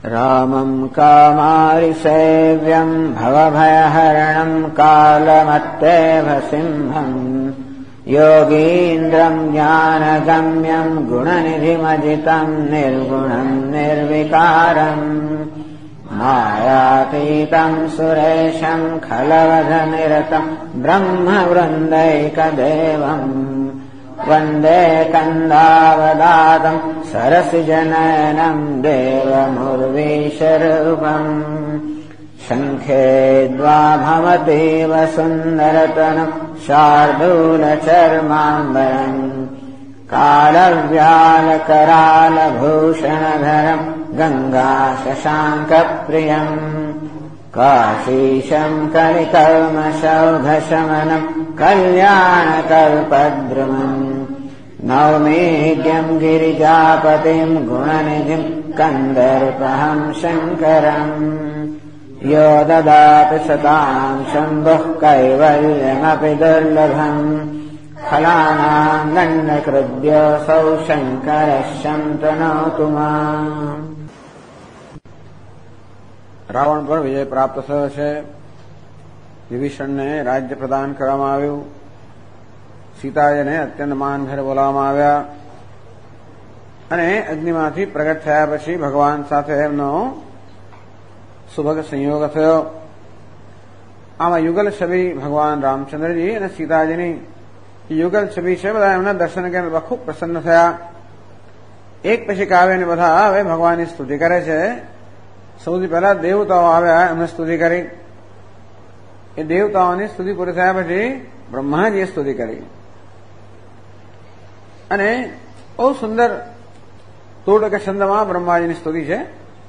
रामम् कामारिसेव्यम् भवभयहरणम् कालमत्तेव सिंहम् योगीन्द्रम् ज्ञानगम्यम् गुणनिधिमजितम् निर्गुणम् निर्विकारम् मायातीतम् सुरेशम् खलवधनिरतम् ब्रह्मवृन्दैकदेवम् वन्दे कन्दावदातम् सरसिजनयनम् देवमुर्वीशरूपम् शङ्खे द्वाभमतीव सुन्दरतनम् शार्दूलचर्माम्बरम् कालव्यालकरालभूषणधरम् गङ्गाशशाङ्कप्रियम् काशीशम् कलिकल्मषौघशमनम् कल्याणकल्पद्रुमम् नौमीड्यम् गिरिजापतिम् गुणनिधिम् कन्दर्पहम् शङ्करम् यो ददाति सताम् शम्भुः कैवल्यमपि दुर्लभम् फलानाम् दण्डकृद्योऽसौ शङ्करः शन्तनोतु माम्। રાવણ પર વિજય પ્રાપ્ત થયો છે. વિભીષણને રાજ્ય પ્રદાન કરવામાં આવ્યું. સીતાજીને અત્યંત માનભેર બોલાવવામાં આવ્યા અને અગ્નિમાંથી પ્રગટ થયા પછી ભગવાન સાથે એમનો સુભગ સંયોગ થયો. આમાં યુગલ છબી ભગવાન રામચંદ્રજી અને સીતાજીની યુગલ છબી છે. બધા એમના દર્શન કરીને ખૂબ પ્રસન્ન થયા. એક પછી કાવ્યને બધા હવે ભગવાનની સ્તુતિ કરે છે. સૌથી પહેલા દેવતાઓ આવ્યા, એમને સ્તુતિ કરી. એ દેવતાઓની સ્તુતિ પૂરી થયા પછી બ્રહ્માજીએ સ્તુતિ કરી અને બહુ સુંદર તોડક છંદમાં બ્રહ્માજીની સ્તુતિ છે.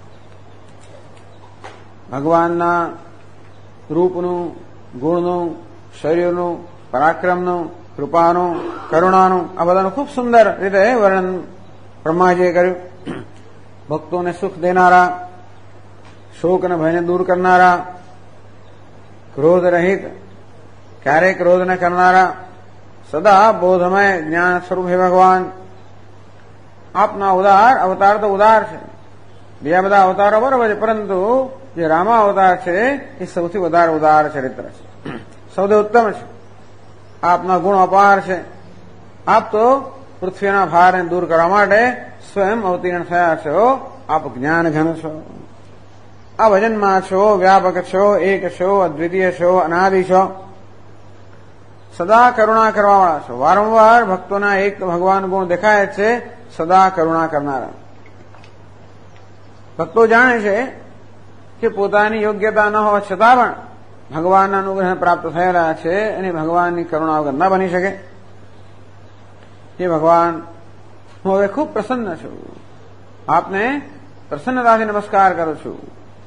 ભગવાનના રૂપનું, ગુણનું, શરીરનું, પરાક્રમનું, કૃપાનું, કરુણાનું આ બધાનું ખૂબ સુંદર રીતે વર્ણન બ્રહ્માજીએ કર્યું. ભક્તોને સુખ દેનારા, શોક અને ભયને દૂર કરનારા, ક્રોધ રહિત, ક્યારેય ક્રોધ ન કરનારા, સદા બોધમય જ્ઞાન સ્વરૂપ હે ભગવાન. આપના ઉદાર અવતાર તો ઉદાર છે. બીજા બધા અવતારો બરોબર છે, પરંતુ જે રામા અવતાર છે એ સૌથી વધારે ઉદાર ચરિત્ર છે, સૌથી ઉત્તમ છે. આપના ગુણ અપાર છે. આપ તો પૃથ્વીના ભારને દૂર કરવા માટે સ્વયં અવતીર્ણ થયા છો. આપ જ્ઞાન ઘન છો. આ ભજનમાં છો, વ્યાપક છો, એક છો, અદ્વિતીય છો, અનાદિ છો, સદા કરુણા કરવાવાળા છો. વારંવાર ભક્તોના એક ભગવાન ગુણ દેખાય છે, સદા કરુણા કરનારા. ભક્તો જાણે છે કે પોતાની યોગ્યતા ન હોવા છતાં પણ ભગવાનના અનુગ્રહ પ્રાપ્ત થયેલા છે અને ભગવાનની કરુણા વગર ન બની શકે. એ ભગવાન, હું હવે ખૂબ પ્રસન્ન છું. આપને પ્રસન્નતાથી નમસ્કાર કરું છું.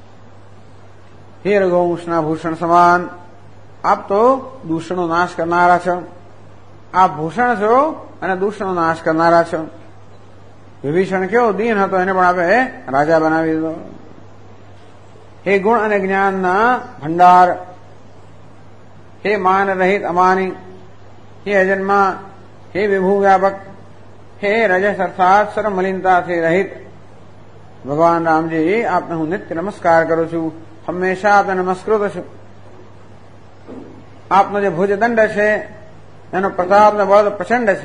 હે રઘુવંશના ભૂષણ સમાન, આપ તો દૂષણનો નાશ કરનારા છો. આપ ભૂષણ છો અને દૂષણનો નાશ કરનારા છો. વિભીષણ કેવો દીન હતો, એને પણ આપે રાજા બનાવી દીધો. હે ગુણ અને જ્ઞાનના ભંડાર, હે માન રહિત અમાની, હે અજન્મા, હે વિભુ વ્યાપક, હે રજસ અર્થાત સર્વ મલિનતાથી રહિત ભગવાન રામજી, આપને હું નિત્ય નમસ્કાર કરું છું. હંમેશા આપને નમસ્કૃત છું. આપનો જે ભુજદંડ છે એનો પ્રતાપ ને બળ પ્રચંડ છે.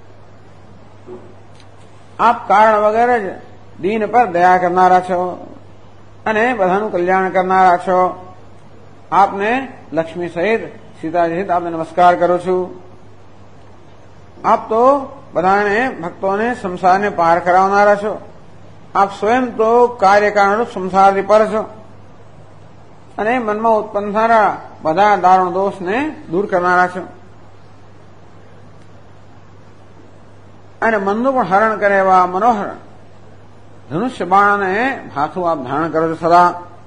આપ કારણ વગર જ દીન પર દયા કરનારા છો અને બધાનું કલ્યાણ કરનારા છો. આપને લક્ષ્મી સહિત, સીતાજી સહિત આપને નમસ્કાર કરું છું. આપ તો બધાને ભક્તોને સંસારને પાર કરાવનારા છો. આપ સ્વયં તો કાર્યકારણરૂપ સંસારથી પર છો અને મનમાં ઉત્પન્ન થનારા બધા દારૂણ દોષને દૂર કરનારા છો અને મનનું પણ હરણ કરે એવા મનોહર ધનુષ્ય બાણને હાથું આપ ધારણ કરો છો સદા.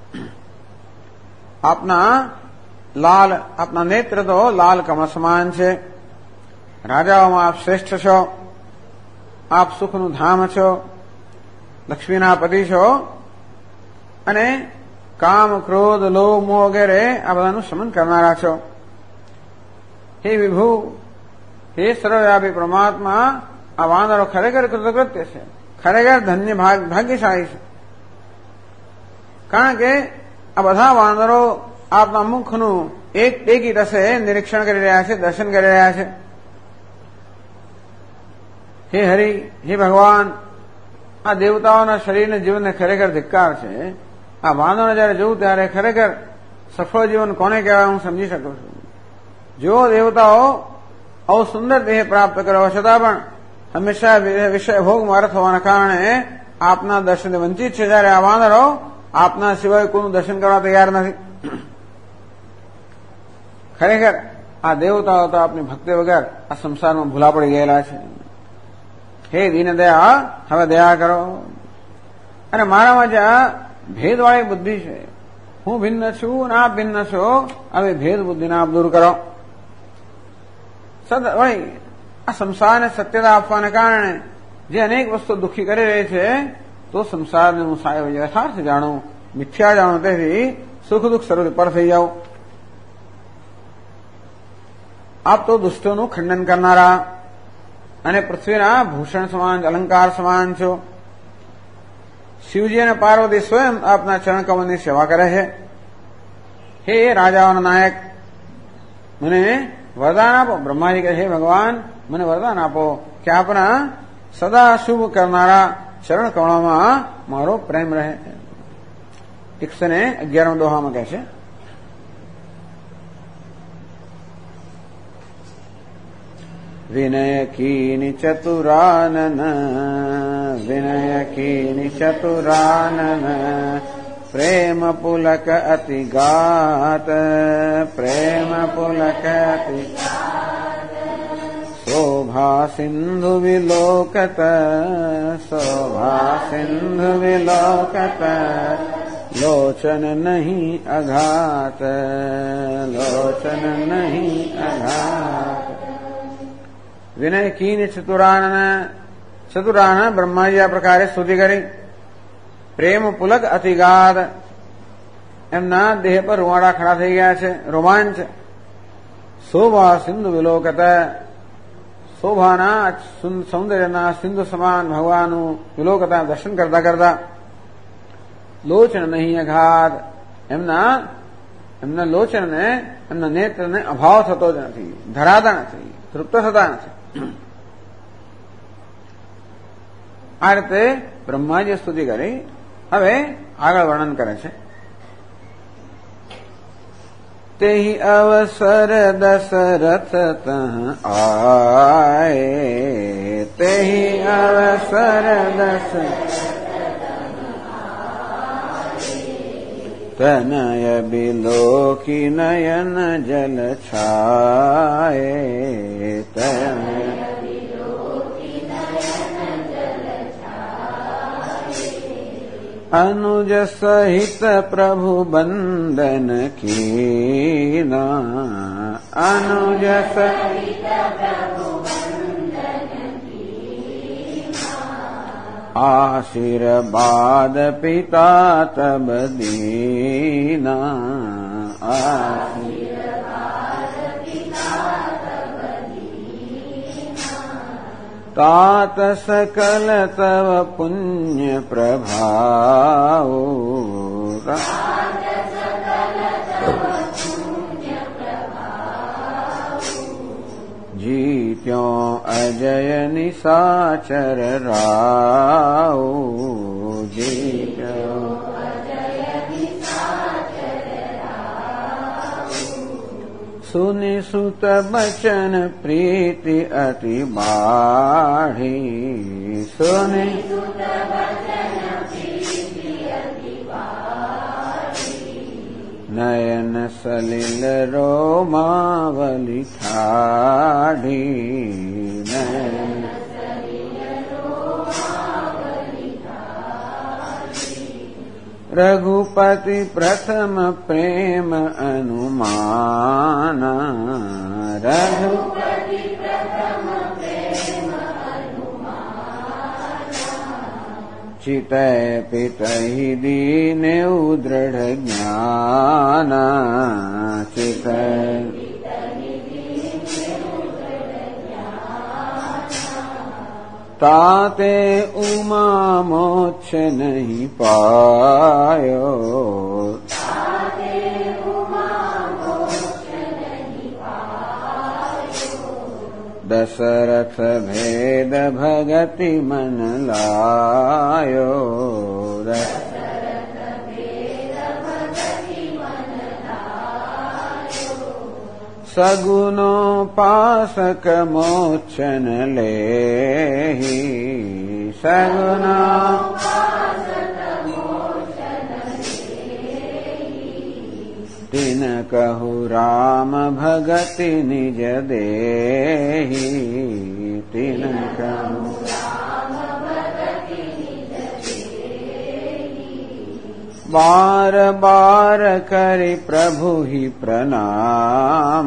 આપના નેત્ર તો લાલ કમળ સમાન છે. રાજાઓમાં આપ શ્રેષ્ઠ છો. આપ સુખનું ધામ છો, લક્ષ્મીના પતિ છો અને કામ, ક્રોધ, લોભ, મોહ વગેરે આ બધાનું શમન કરનારા છો. હે વિભુ, હે સર્વવ્યાપી પરમાત્મા, આ વાનરો ખરેખર કૃતકૃત્ય છે, ખરેખર ધન્ય ભાગ્યશાળી છે. કારણ કે આ બધા વાનરો આપના મુખનું એક ટેકી રસે નિરીક્ષણ કરી રહ્યા છે, દર્શન કરી રહ્યા છે. હે હરિ, હે ભગવાન, આ દેવતાઓના શરીરને જીવનને ખરેખર ધિક્કાર છે. આ વાનરોને જયારે જોઉં ત્યારે ખરેખર સફળ જીવન કોને કહેવાય હું સમજી શકું છું. જો દેવતાઓ આવો સુંદર દેહ પ્રાપ્ત કર્યો છતાં પણ હંમેશા વિષય ભોગમાં રત હોવાના કારણે આપના દર્શનથી વંચિત છે. જયારે આ વાનરો આપના સિવાય કોઈનું દર્શન કરવા તૈયાર નથી. ખરેખર આ દેવતાઓ તો આપની ભક્તિ વગર આ સંસારમાં ભૂલા પડી ગયેલા છે. હે દીન દયા, હવે દયા કરો. અને મારામાં જે આ ભેદવાળી બુદ્ધિ છે, હું ભિન્ન છું અને આપ ભિન્ન છો, આવી ભેદ બુદ્ધિને આપ દૂર કરો. આ સંસારને સત્યતા આપવાને કારણે જે અનેક વસ્તુ દુઃખી કરી રહી છે, તો સંસારને હું યથાર્થ જાણું, મિથ્યા જાણું, તેથી સુખ દુઃખ સર્વ પર થઈ જાઉં. આપ તો દુષ્ટોનું ખંડન કરનારા અને પૃથ્વીના ભૂષણ સમાન, અલંકાર સમાન છો. શિવજી અને પાર્વતી સ્વયં આપના ચરણ કમળની સેવા કરે છે. હે રાજાઓના નાયક, મને વરદાન આપો. બ્રહ્માજી કહે, હે ભગવાન, મને વરદાન આપો કે આપના સદા શુભ કરનારા ચરણ કમળોમાં મારો પ્રેમ રહે. 111 દોહામાં કહે છે, વિનય કીની ચતુરાનન, વિનય કીની ચતુરાનન, પ્રેમ પુલક અતિગાત, પ્રેમ પુલક અતિગાત, શોભા સિંધુ વિલોકત, શોભા સિંધુ વિલોકત, લોચન નહીં અઘાત, લોચન નહીં અઘાત. વિનય કીની ચતુરાનન બ્રહ્માજી આ પ્રકારે સ્તુતિ કરી. પ્રેમ પુલક અતિગાધ, એમના દેહ પર રૂવાડા ખડા થઈ ગયા છે, રોમાંચ. શોભા સિંધુ વિલોકત, શોભાના સૌંદર્યના સિંધુ સમાન ભગવાનનું વિલોકતા દર્શન કરતા કરતા. લોચન નહીં અઘાત, એમના લોચનને, એમના નેત્રને અભાવ થતો જ નથી, ધરાતા નથી, તૃપ્ત થતા નથી. આ રીતે બ્રહ્માજીએ સ્તુતિ કરી. હવે આગળ વર્ણન કરે છે. તેહી અવસર દશરથ તહ આય, તેહી અવસર દશરથ તનય બિલોકી નયન જલ છાય, તનય अनुज सहित प्रभु बंदन कीना, अनुज सहित प्रभु बंदन कीना, आशीर्वाद पिता तब दीना, आशीर्वाद पिता तब दीना, तात सकल तव पुण्य प्रभाव, तात सकल तव पुण्य प्रभाव, जीत्यों अजय निशाचर राव, जीत्यों अजय निशाचर राव, सुनि सुत बचन प्रीति अति बाढ़ी, सुनि सुत बचन प्रीति अति बाढ़ी, नयन सलिल रोमावली ठाढ़ी, नयन सलिल रोमावली ठाढ़ी, रघुपति प्रथम प्रेम अनुमाना, रघुपति प्रथम प्रेम अनुमाना, चितय पितहि दीने दृढ़ ज्ञाना, चितय ताते उमा मोक्ष नहीं पायो, दशरथ भेद भगति मन लायो सगुणोपासक मोचन लेहि तिन कहु राम भगति निज देहि तिन कहु बार बार करि प्रभु ही प्रणाम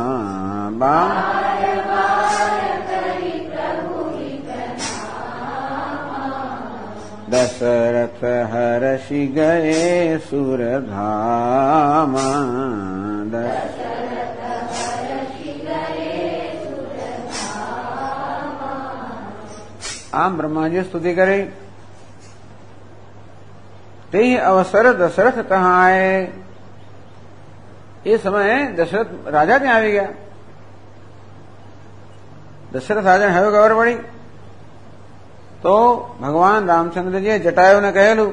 दशरथ हर्षि गए सुरधाम आम ब्रह्मा जी स्तुति करे ते अवसर दशरथ तहां आए ये समय दशरथ राजा ત્યાં આવી ગયા દશરથ રાજા હવે ખબર પડી તો ભગવાન રામચંદ્રજીએ જટાયુને કહેલું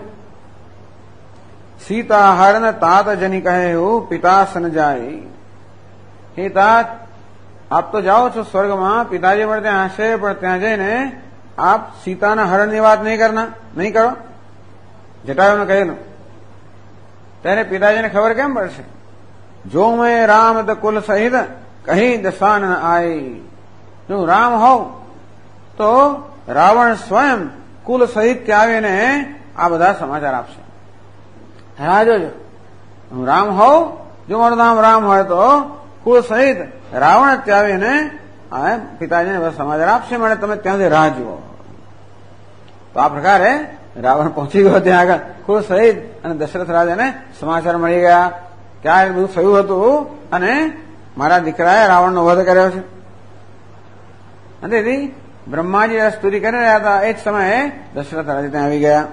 સીતા હરણ तात જની કહ્યું પિતાસન જાય હે तात આપ તો જાઓ છો સ્વર્ગમાં પિતાજી પણ ત્યાં હશે પણ ત્યાં જઈને આપ સીતાના હરણની વાત નહીં કરો જટાયુને કહેલું ત્યારે પિતાજીને ખબર કેમ પડશે જો મેં રામ દ કુલ સહિત કહી દસાન આઈ જો રામ હોઉં તો રાવણ સ્વયં કુલ સહિત ત્યાં આવીને આ બધા સમાચાર આપશે હા જોજો હું રામ હોઉં જો મારું નામ રામ હોય તો કુલ સહિત રાવણ ત્યાં આવીને પિતાજીને બધા સમાચાર આપશે મને તમે ત્યાંથી રાહ જુઓ તો આ પ્રકારે રાવણ પહોંચી ગયો ત્યાં આગળ કુલ સહિત અને દશરથ રાજાને સમાચાર મળી ગયા કે આ બધું થયું હતું અને મારા દીકરાએ રાવણનો વધ કર્યો છે અને તેથી બ્રહ્માજી સ્તુતિ કરી રહ્યા હતા એ જ સમયે દશરથ રાજા ત્યાં આવી ગયા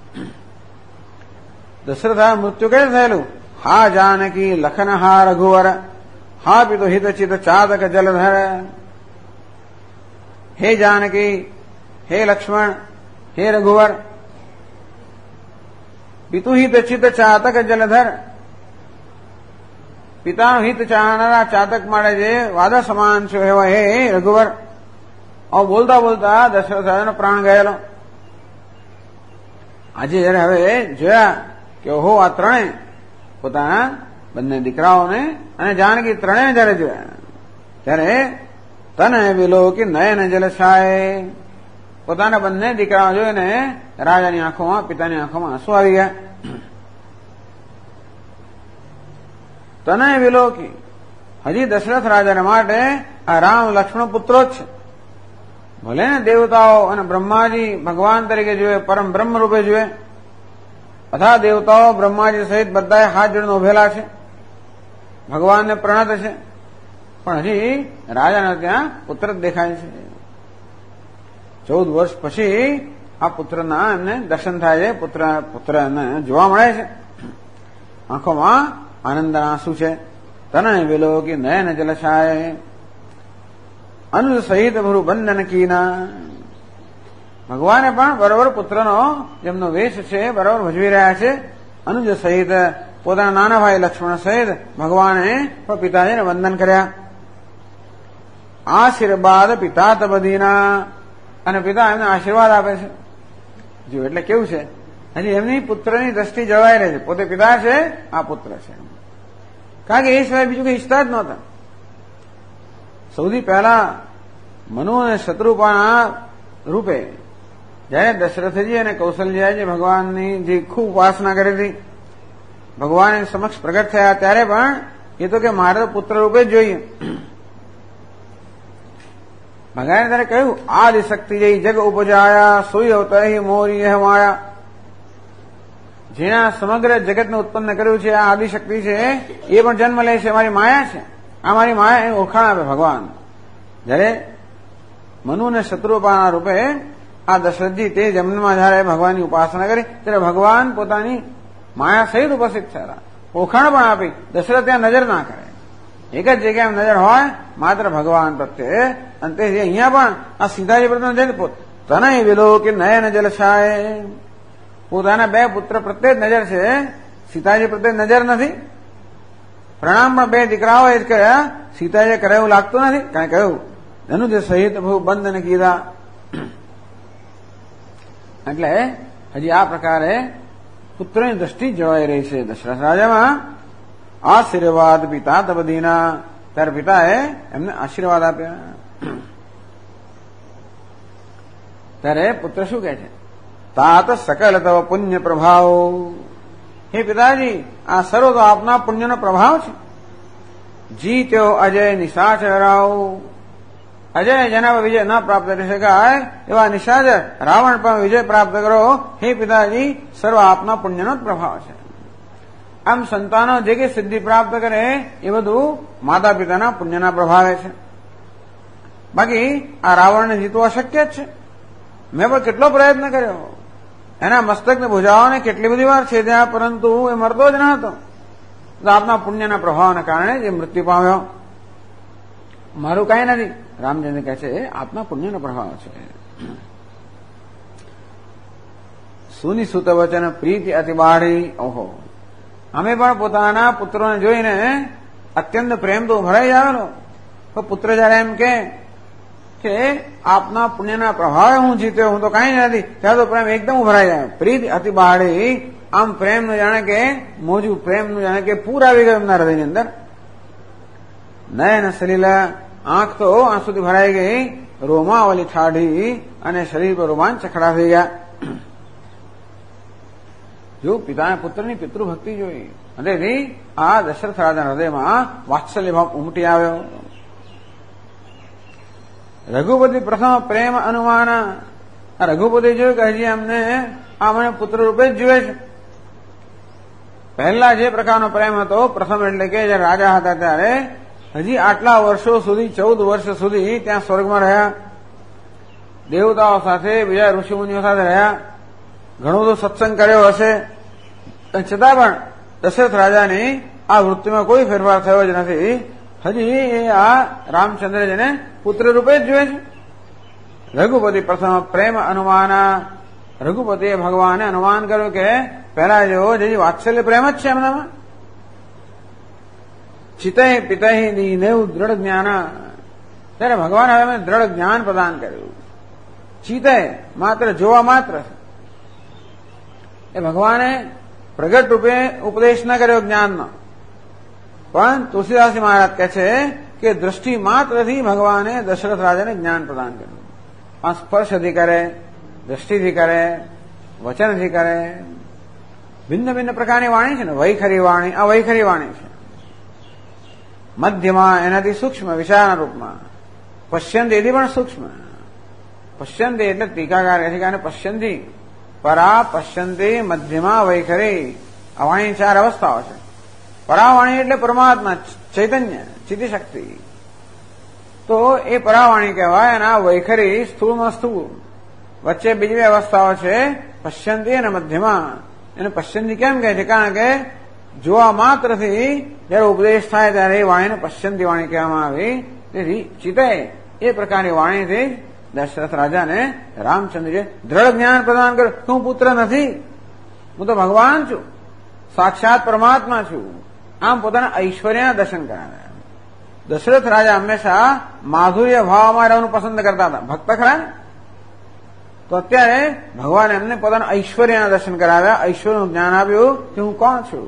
દશરથ રાજા મૃત્યુ કઈ થયેલું હા જાનકી લખન હા રઘુવર હા પિતો હિત ચિત ચાતક જલધર હે જાનકી હે લક્ષ્મણ હે રઘુવર પિતુ હિત ચિત ચાતક જલધર પિતાનું હિત ચાહનારા ચાતક માટે જે વાદા સમાન છે એવા હે રઘુવર આવું બોલતા બોલતા દશરથ રાજાનો પ્રાણ ગયેલો આજે જયારે હવે જોયા કે ઓહો આ ત્રણે પોતાના બંને દીકરાઓને અને જાનકી ત્રણેય જયારે જોયા ત્યારે તને વિલોકી નયન જલસાય પોતાના બંને દીકરાઓ જોઈને રાજાની આંખોમાં પિતાની આંખોમાં આંસુ આવી ગયા તને વિલોકી હજી દશરથ રાજાને માટે આ રામ લક્ષ્મણ પુત્રો જ છે ભલે ને દેવતાઓ અને બ્રહ્માજી ભગવાન તરીકે જોઈએ પરમ બ્રહ્મ રૂપે જોઈએ બધા દેવતાઓ બ્રહ્માજી સહિત બધાએ હાથ જોડીને ઉભેલા છે ભગવાનને પ્રણત છે પણ હજી રાજાને ત્યાં પુત્ર જ દેખાય છે 14 વર્ષ પછી આ પુત્રના એમને દર્શન થાય છે પુત્ર એમને જોવા મળે છે આંખોમાં આનંદના આંસુ છે તને વિલોકી નયન જલસાય અનુજ સહિત ભરુ બંધન કીના ભગવાને પણ બરોબર પુત્રનો જેમનો વેશ છે બરોબર ભજવી રહ્યા છે અનુજ સહિત પોતાના નાના ભાઈ લક્ષ્મણ સહિત ભગવાને પણ પિતાજીને વંદન કર્યા આશીર્વાદ પિતા તબદીના અને પિતા એમને આશીર્વાદ આપે છે જો એટલે કેવું છે હજી એમની પુત્રની દ્રષ્ટિ જળવાઈ રહે છે પોતે પિતા છે આ પુત્ર છે કારણ કે એ સિવાય બીજું કઈ ઈચ્છતા જ નહોતા સૌથી પહેલા મનુ અને શત્રુપાના રૂપે જયારે દશરથજી અને કૌશલ્યાજી ભગવાનની જે ખૂબ ઉપાસના કરી હતી ભગવાન સમક્ષ પ્રગટ થયા ત્યારે પણ એ તો કે મારે તો પુત્ર રૂપે જ જોઈએ ભગવાને ત્યારે કહ્યું આદિશક્તિ જઈ જગ ઉપજાયા સોઈ અવતહી મોરી માયા જેના સમગ્ર જગતને ઉત્પન્ન કર્યું છે આ આદિશક્તિ છે એ પણ જન્મ લે છે મારી માયા છે આ મારી માયા એ ઓળખાણ આપે ભગવાન જયારે મનુ અને શત્રુપાના રૂપે આ દશરથજી તે જન્મમાં જયારે ભગવાનની ઉપાસના કરી ત્યારે ભગવાન પોતાની માયા સહિત ઉપસ્થિત થયેલા ઓળખાણ પણ આપી દશરથ ત્યાં નજર ના કરે એક જ જગ્યાએ નજર હોય માત્ર ભગવાન પ્રત્યે. અને તે અહીંયા પણ આ સીતાજી પ્રત્યે નજર તનય વિલો કે નયન જલસાય, પોતાના બે પુત્ર પ્રત્યે જ નજર છે, સીતાજી પ્રત્યે નજર નથી. પ્રણામ પણ બે દીકરાઓ એ જ કર્યા, સીતાજીએ કરે એવું લાગતું નથી. કાંઈ કહ્યું ધનુજ સહિત બહુ બંધન કીધા. એટલે હજી આ પ્રકારે પુત્રની દ્રષ્ટિ જળવાઈ રહી છે. દશરથ રાજામાં આશીર્વાદ પિતા તબદીના, ત્યારે પિતાએ એમને આશીર્વાદ આપ્યા. ત્યારે પુત્ર શું કહે છે? તાત સકલ તવ પુણ્ય પ્રભાવ, હે પિતાજી આ સર્વ તો આપના પુણ્યનો પ્રભાવ છે. જીત્યો અજય નિશાચર રાવ, અજય જેના પર વિજય ન પ્રાપ્ત કરી શકાય એવા નિશાચર રાવણ પર વિજય પ્રાપ્ત કરો. હે પિતાજી સર્વ આપના પુણ્યનો જ પ્રભાવ છે. આમ સંતાનો જે કે સિદ્ધિ પ્રાપ્ત કરે એ બધું માતા પિતાના પુણ્યના પ્રભાવે છે. બાકી આ રાવણને જીતવું અશક્ય જ છે. મેં પણ કેટલો પ્રયત્ન કર્યો, એના મસ્તકને ભુજાઓને કેટલી બધી વાર છેદ્યા, પરંતુ એ મરતો જ ન હતો. આપના પુણ્યના પ્રભાવના કારણે જે મૃત્યુ પામ્યો. મારું કઈ નથી. રામચંદ્ર કહે છે આપના પુણ્યનો પ્રભાવ છે. સુનિસુત વચન પ્રીતિ અતિ બાળી, ઓહો અમે પણ પોતાના પુત્રોને જોઈને અત્યંત પ્રેમ તો ભરાઈ આવેલો. તો પુત્ર જયારે એમ કે આપના પુણ્યના પ્રભાવે હું જીત્યો, હું તો કઈ નથી, ત્યારે તો પ્રેમ એકદમ ઉભરાઈ જાય. પ્રીત અતિ બાળી, આમ પ્રેમનું જાણે કે મોજું, પ્રેમનું જાણે કે પૂર આવી ગયું એમના હૃદયની અંદર. નયન સલીલા, આંખ તો આંસુથી ભરાઈ ગઈ, રોમાવલી ઠાઢી, અને શરીર પર રોમાંચ ચખડા થઈ ગયા. જો પિતાએ પુત્રની પિતૃભક્તિ જોઈ, અને આ દશરથ રાજાના હૃદયમાં વાત્સલ્ય ભાવ ઉમટી આવ્યો. રઘુપતિ પ્રથમ પ્રેમ અનુમાન, રઘુપતિ જોયું કે હજી અમને આ મને પુત્ર રૂપે જ જુએ છે. પહેલા જે પ્રકારનો પ્રેમ હતો પ્રથમ, એટલે કે જયારે રાજા હતા ત્યારે હજી આટલા વર્ષો સુધી, 14 વર્ષ સુધી ત્યાં સ્વર્ગમાં રહ્યા, દેવતાઓ સાથે, બીજા ઋષિમુનિઓ સાથે રહ્યા, ઘણો બધો સત્સંગ કર્યો હશે, છતાં પણ દશરથ રાજાની આ વૃત્તિમાં કોઈ ફેરફાર થયો જ નથી. હજી આ રામચંદ્રજીને પુત્ર રૂપે જ જોઈએ છે. રઘુપતિ પ્રથમ પ્રેમ અનુમાન, રઘુપતિએ ભગવાને અનુમાન કર્યું કે પહેલા જેવો જે વાત્સલ્ય પ્રેમ જ છે એમનામાં. ચિતય પિતય દીનેવ દ્રઢ જ્ઞાન, ત્યારે ભગવાને હવે દ્રઢ જ્ઞાન પ્રદાન કર્યું. ચિતય માત્ર જોવા માત્ર, એ ભગવાને પ્રગટ રૂપે ઉપદેશ ન કર્યો જ્ઞાનનો, પણ તુલસીદાસજી મહારાજ કહે છે કે દ્રષ્ટિ માત્રથી ભગવાને દશરથ રાજાને જ્ઞાન પ્રદાન કર્યું. આ સ્પર્શથી કરે, દ્રષ્ટિથી કરે, વચનથી કરે, ભિન્ન ભિન્ન પ્રકારની વાણી છે ને. વૈખરી વાણી, આ વૈખરી વાણી છે. મધ્યમાં એનાથી સૂક્ષ્મ વિચારના રૂપમાં, પશ્યંતી એથી પણ સૂક્ષ્મ. પશ્યંતી એટલે ટીકાકાર કહે છે કે આને પશ્યંતી, પરા, પશ્યંતી, મધ્યમાં, વૈખરી, આ વાણી 4 અવસ્થાઓ છે. પરાવાણી એટલે પરમાત્મા, ચૈતન્ય, ચિત્તશક્તિ, તો એ પરાવાણી કહેવાય. અને આ વૈખરી સ્થૂળમાં સ્થૂળ, વચ્ચે બીજી 2 અવસ્થાઓ છે, પશ્યંતી અને મધ્યમાં. એને પશ્યંતી કેમ કહે છે? કારણ કે જોવા માત્રથી જયારે ઉપદેશ થાય ત્યારે એ વાણીને પશ્યંતી વાણી કહેવામાં આવી. તેથી ચિતય એ પ્રકારની વાણીથી દશરથ રાજાને રામચંદ્રજીએ દ્રઢ જ્ઞાન પ્રદાન કર્યું. હું પુત્ર નથી, હું તો ભગવાન છું, સાક્ષાત પરમાત્મા છું. આમ પોતાના ઐશ્વર્યના દર્શન કરાવ્યા. દશરથ રાજા હંમેશા માધુર્ય ભાવમાં રહેવાનું પસંદ કરતા હતા, ભક્ત ખરા ને. તો અત્યારે ભગવાન એમને પોતાના ઐશ્વર્યના દર્શન કરાવ્યા, ઐશ્વર્યનું જ્ઞાન આપ્યું કે હું કોણ છું.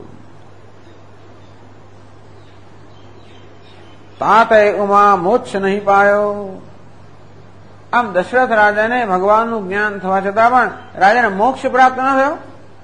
તાતય ઉમા મોક્ષ નહીં પાયો. આમ દશરથ રાજાને ભગવાનનું જ્ઞાન થવા છતાં પણ રાજાને મોક્ષ પ્રાપ્ત ન થયો.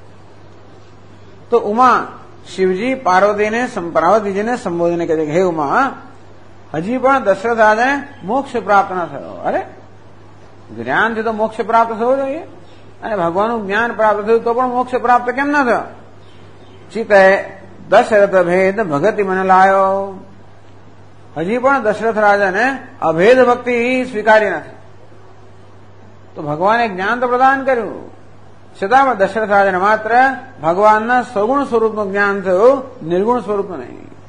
તો ઉમા, શિવજી પાર્વતીજીને સંબોધીને કહે છે કે હે ઉમા, હજી પણ દશરથ રાજાને મોક્ષ પ્રાપ્ત ન થયો. અરે જ્ઞાનથી તો મોક્ષ પ્રાપ્ત થવો જોઈએ, અને ભગવાનનું જ્ઞાન પ્રાપ્ત થયું તો પણ મોક્ષ પ્રાપ્ત કેમ ન થયો? ચિતય દશરથ ભેદ ભગતિ મને લાયો. હજી પણ દશરથ રાજાને અભેદ ભક્તિ સ્વીકારી નથી. તો ભગવાને જ્ઞાન તો પ્રદાન કર્યું, છતાં પણ દશરથ રાજાને માત્ર ભગવાનના સગુણ સ્વરૂપનું જ્ઞાન થયું, નિર્ગુણ સ્વરૂપનું નહીં.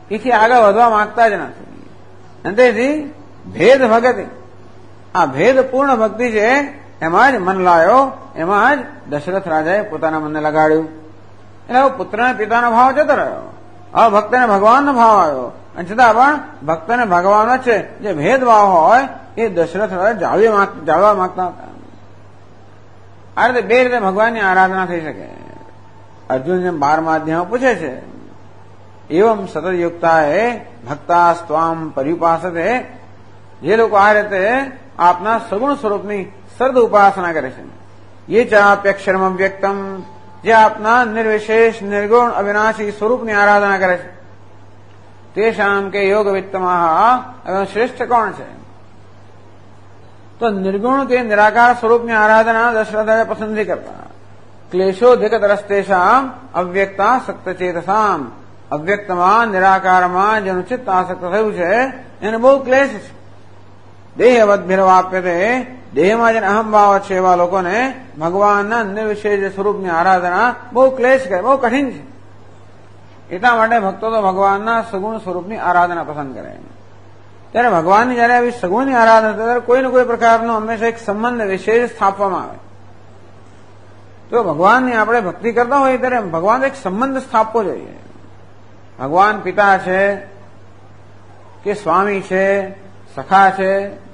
એથી આગળ વધવા માંગતા જ નથી. અને તેથી ભેદ ભગતિ, આ ભેદપૂર્ણ ભક્તિ છે એમાં જ મન લાયો, એમાં જ દશરથ રાજાએ પોતાના મનને લગાડ્યું. એટલે હવે પુત્રને પિતાનો ભાવ જતો રહ્યો, હવે ભક્તને ભગવાનનો ભાવ આવ્યો. અને છતાં પણ ભક્તને ભગવાન જ છે જે ભેદભાવ હોય એ દશરથ રાજા જાળવા માંગતા હતા. આ રીતે બે રીતે ભગવાનની આરાધના થઈ શકે. અર્જુન જેમ 12મા અધ્યાયમાં પૂછે છે, એવમ સતત યુક્તાએ ભક્તા સ્વામ પર્યુપાસતે, જે લોકો આ રીતે આપના સગુણ સ્વરૂપની સર્દ ઉપાસના કરે છે, એ ચાપ્યક્ષરમ અવ્યક્તમ, જે આપના નિર્વિશેષ નિર્ગુણ અવિનાશી સ્વરૂપની આરાધના કરે છે, તેષામ કે યોગ વિત્તમઃ, શ્રેષ્ઠ કોણ છે? તો નિર્ગુણ કે નિરાકાર સ્વરૂપની આરાધના દશરથે પસંદ નહીં કરતા. ક્લેશોધિક રસ્તેશામ અવ્યક્તા સક્તચેતસામ, અવ્યક્તમાં નિરાકારમાં જેનું ચિત્ત આસક્ત થયું છે એને બહુ ક્લેશ છે. દેહવદ્ભિર્વાપ્યતે, દેહમાં જેને અહમભાવ છે એવા લોકોને ભગવાનના નિર્વિશેષ સ્વરૂપની આરાધના બહુ ક્લેશ કરે, બહુ કઠિન છે. એટલા માટે ભક્તો તો ભગવાનના સગુણ સ્વરૂપની આરાધના પસંદ કરે. ત્યારે ભગવાનની જયારે આવી સગુણની આરાધના ત્યારે કોઈને કોઈ પ્રકારનો હંમેશા એક સંબંધ વિશેષ સ્થાપવામાં આવે. તો ભગવાનની આપણે ભક્તિ કરતા હોઈએ ત્યારે ભગવાન એક સંબંધ સ્થાપવો જોઈએ. ભગવાન પિતા છે કે સ્વામી છે, સખા છે,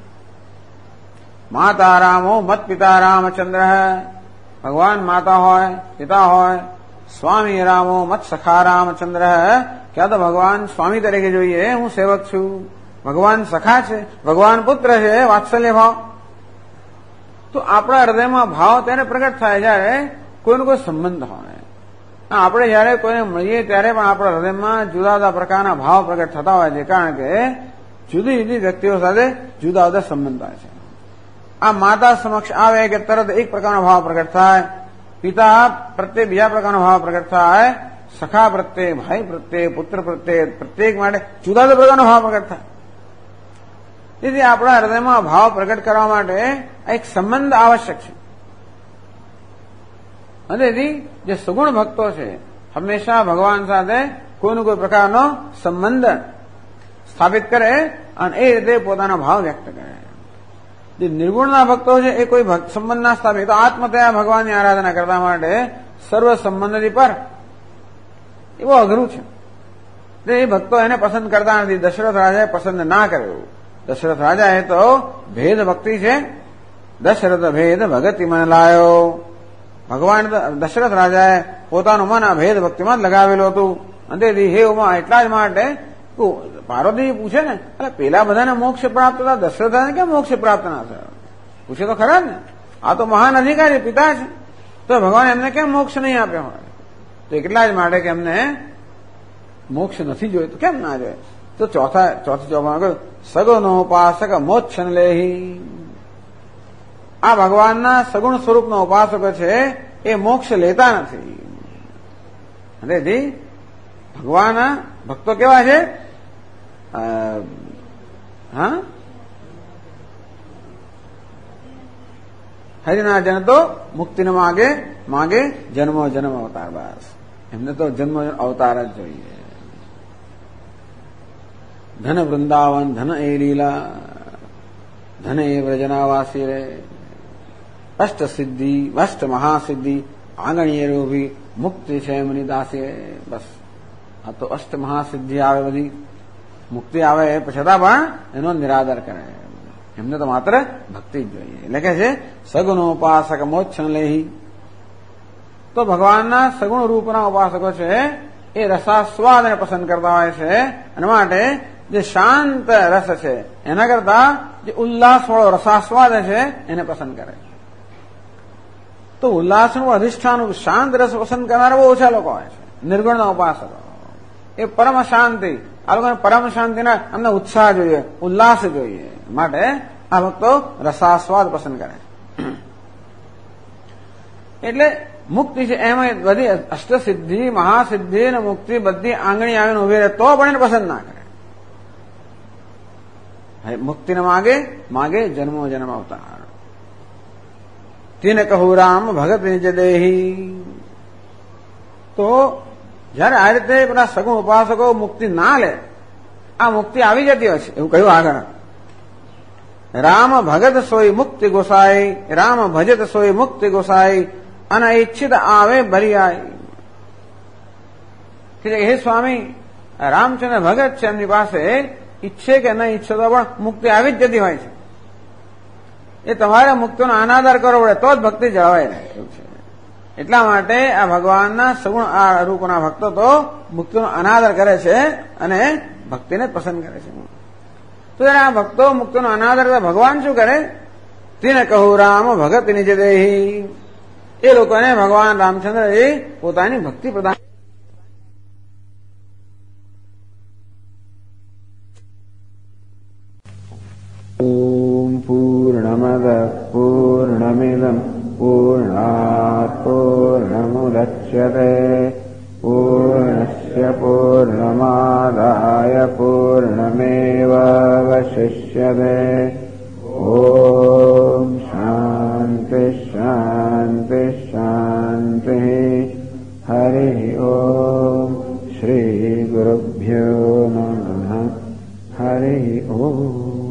માતા રામો મત પિતા રામચંદ્ર, ભગવાન માતા હોય, પિતા હોય, સ્વામી રામો મત સખા રામચંદ્ર, ક્યાં તો ભગવાન સ્વામી તરીકે જોઈએ, હું સેવક છું, ભગવાન સખા છે, ભગવાન પુત્ર છે, વાત્સલ્ય ભાવ. તો આપણા હૃદયમાં ભાવ તેને પ્રગટ થાય જયારે કોઈનો કોઈ સંબંધ હોય. આપણે જયારે કોઈને મળીએ ત્યારે પણ આપણા હૃદયમાં જુદા જુદા પ્રકારના ભાવ પ્રગટ થતા હોય છે, કારણ કે જુદી જુદી વ્યક્તિઓ સાથે જુદા જુદા સંબંધ હોય છે. આ માતા સમક્ષ આવે કે તરત એક પ્રકારનો ભાવ પ્રગટ થાય, પિતા પ્રત્યે બીજા પ્રકારનો ભાવ પ્રગટ થાય, સખા પ્રત્યે, ભાઈ પ્રત્યે, પુત્ર પ્રત્યે, પ્રત્યેક માટે જુદા જુદા પ્રકારનો ભાવ પ્રગટ થાય. તેથી આપણા હૃદયમાં ભાવ પ્રગટ કરવા માટે એક સંબંધ આવશ્યક છે. અને તેથી જે સગુણ ભક્તો છે હંમેશા ભગવાન સાથે કોઈનો કોઈ પ્રકારનો સંબંધ સ્થાપિત કરે અને એ રીતે પોતાનો ભાવ વ્યક્ત કરે. જે નિર્ગુણના ભક્તો છે એ કોઈ સંબંધ ના સ્થાપિત, તો આત્મતયા ભગવાનની આરાધના કરવા માટે સર્વ સંબંધથી પર, એ બહુ અઘરું છે. એ ભક્તો એને પસંદ કરતા નથી. દશરથ રાજાએ પસંદ ના કર્યું. દશરથ રાજા એ તો ભેદ ભક્તિ છે, દશરથ ભેદ ભગતિ મન લાયો. ભગવાન દશરથ રાજાએ પોતાનું મન આ ભેદ ભક્તિમાં જ લગાવેલું હતું. અને તેથી હે ઉમા, એટલા જ માટે પાર્વતી પૂછે ને, એટલે પેલા બધાને મોક્ષ પ્રાપ્ત થતા, દશરથ રાજાને કેમ મોક્ષ પ્રાપ્ત ના થયો? પૂછે તો ખરા ને. આ તો મહાન અધિકારી પિતા છે, તો ભગવાન એમને કેમ મોક્ષ નહીં આપ્યો હોય? તો એટલા જ માટે કે એમને મોક્ષ નથી જોઈતું. કેમ ના જોઈએ? તો ચોથી ચોપામાં કહ્યું, સગુણો ઉપાસક મોક્ષન લેહી. આ ભગવાનના સગુણ સ્વરૂપનો ઉપાસકો છે એ મોક્ષ લેતા નથી. તેથી ભગવાન ભક્તો કેવા છે? હા, હરિના જન તો મુક્તિને માગે જન્મો જન્મ અવતાર. બસ એમને તો જન્મ અવતાર જ જોઈએ. ધન વૃંદાવન, ધન એ લીલા, ધન એ વ્રજનાવાસી રે, અષ્ટ સિદ્ધિ, અષ્ટ મહાસિદ્ધિ, આંગણીય રૂભી મુક્તિ છે એમની દાસી. બસ આ તો અષ્ટ મહાસિદ્ધિ આવે, બધી મુક્તિ આવે, છતાં પણ એનો નિરાદર કરે. એમને તો માત્ર ભક્તિ જ જોઈએ. એટલે કે છે સગુણો ઉપાસક મોક્ષન લેહી. તો ભગવાનના સગુણ રૂપના ઉપાસકો છે એ રસાસ્વાદને પસંદ કરતા હોય છે. અને માટે જે શાંત રસ છે એના કરતા જે ઉલ્લાસવાળો રસાસ્વાદ છે એને પસંદ કરે. તો ઉલ્લાસનું અધિષ્ઠાન શાંત રસ પસંદ કરનારા બહુ ઓછા લોકો હોય છે. નિર્ગુણના ઉપાસકો એ પરમ શાંતિ, આ લોકોને પરમ શાંતિના અમને ઉત્સાહ જોઈએ, ઉલ્લાસ જોઈએ. માટે આ ભક્તો રસાસ્વાદ પસંદ કરે. એટલે મુક્તિ છે એમાં બધી અષ્ટસિદ્ધિ, મહાસિદ્ધિ અને મુક્તિ બધી આંગણી આવીને ઉભી રહે તો પણ એને પસંદ ના કરે. મુક્તિને માગે જન્મો જન્મ અવતાર. તેને કહું રામ ભગત નિજ દેહી. તો જયારે આ રીતે પેલા સગુણ ઉપાસકો મુક્તિ ના લે, આ મુક્તિ આવી જતી હોય છે એવું કહ્યું આગળ. રામ ભગત સોય મુક્તિ ગોસાઈ, રામ ભજત સોય મુક્તિ ગોસાઈ, અને ઈચ્છિત આવે ભરિયાઈ. હે સ્વામી, રામચંદ્ર ભગત છે, એમની પાસે ઈચ્છે કે નહીં ઈચ્છે તો પણ મુક્તિ આવી જ જતી હોય છે. એ તમારે મુક્તિનો અનાદર કરવો પડે તો જ ભક્તિ જળવાય રહે એવું છે. એટલા માટે આ ભગવાનના સગુણ આ રૂપના ભક્તો તો મુક્તિનો અનાદર કરે છે અને ભક્તિને પસંદ કરે છે. તો જયારે આ ભક્તો મુક્તિનો અનાદર કરતા ભગવાન શું કરે? તેને કહું રામ ભગત નિજ દેહી. એ લોકોને ભગવાન રામચંદ્ર એ પોતાની ભક્તિ પ્રદાન. ઓમ પૂર્ણમદ પૂર્ણમિદં પૂર્ણાત પૂર્ણમુદચ્યતે પૂર્ણસ્ય પૂર્ણમાદાય પૂર્ણમેવાવશિષ્યતે. ઓમ શાંતિ શાંતિ શાંતિ. હરિ ઓમ. શ્રી ગુરુભ્યો નમઃ. હરિ ઓમ.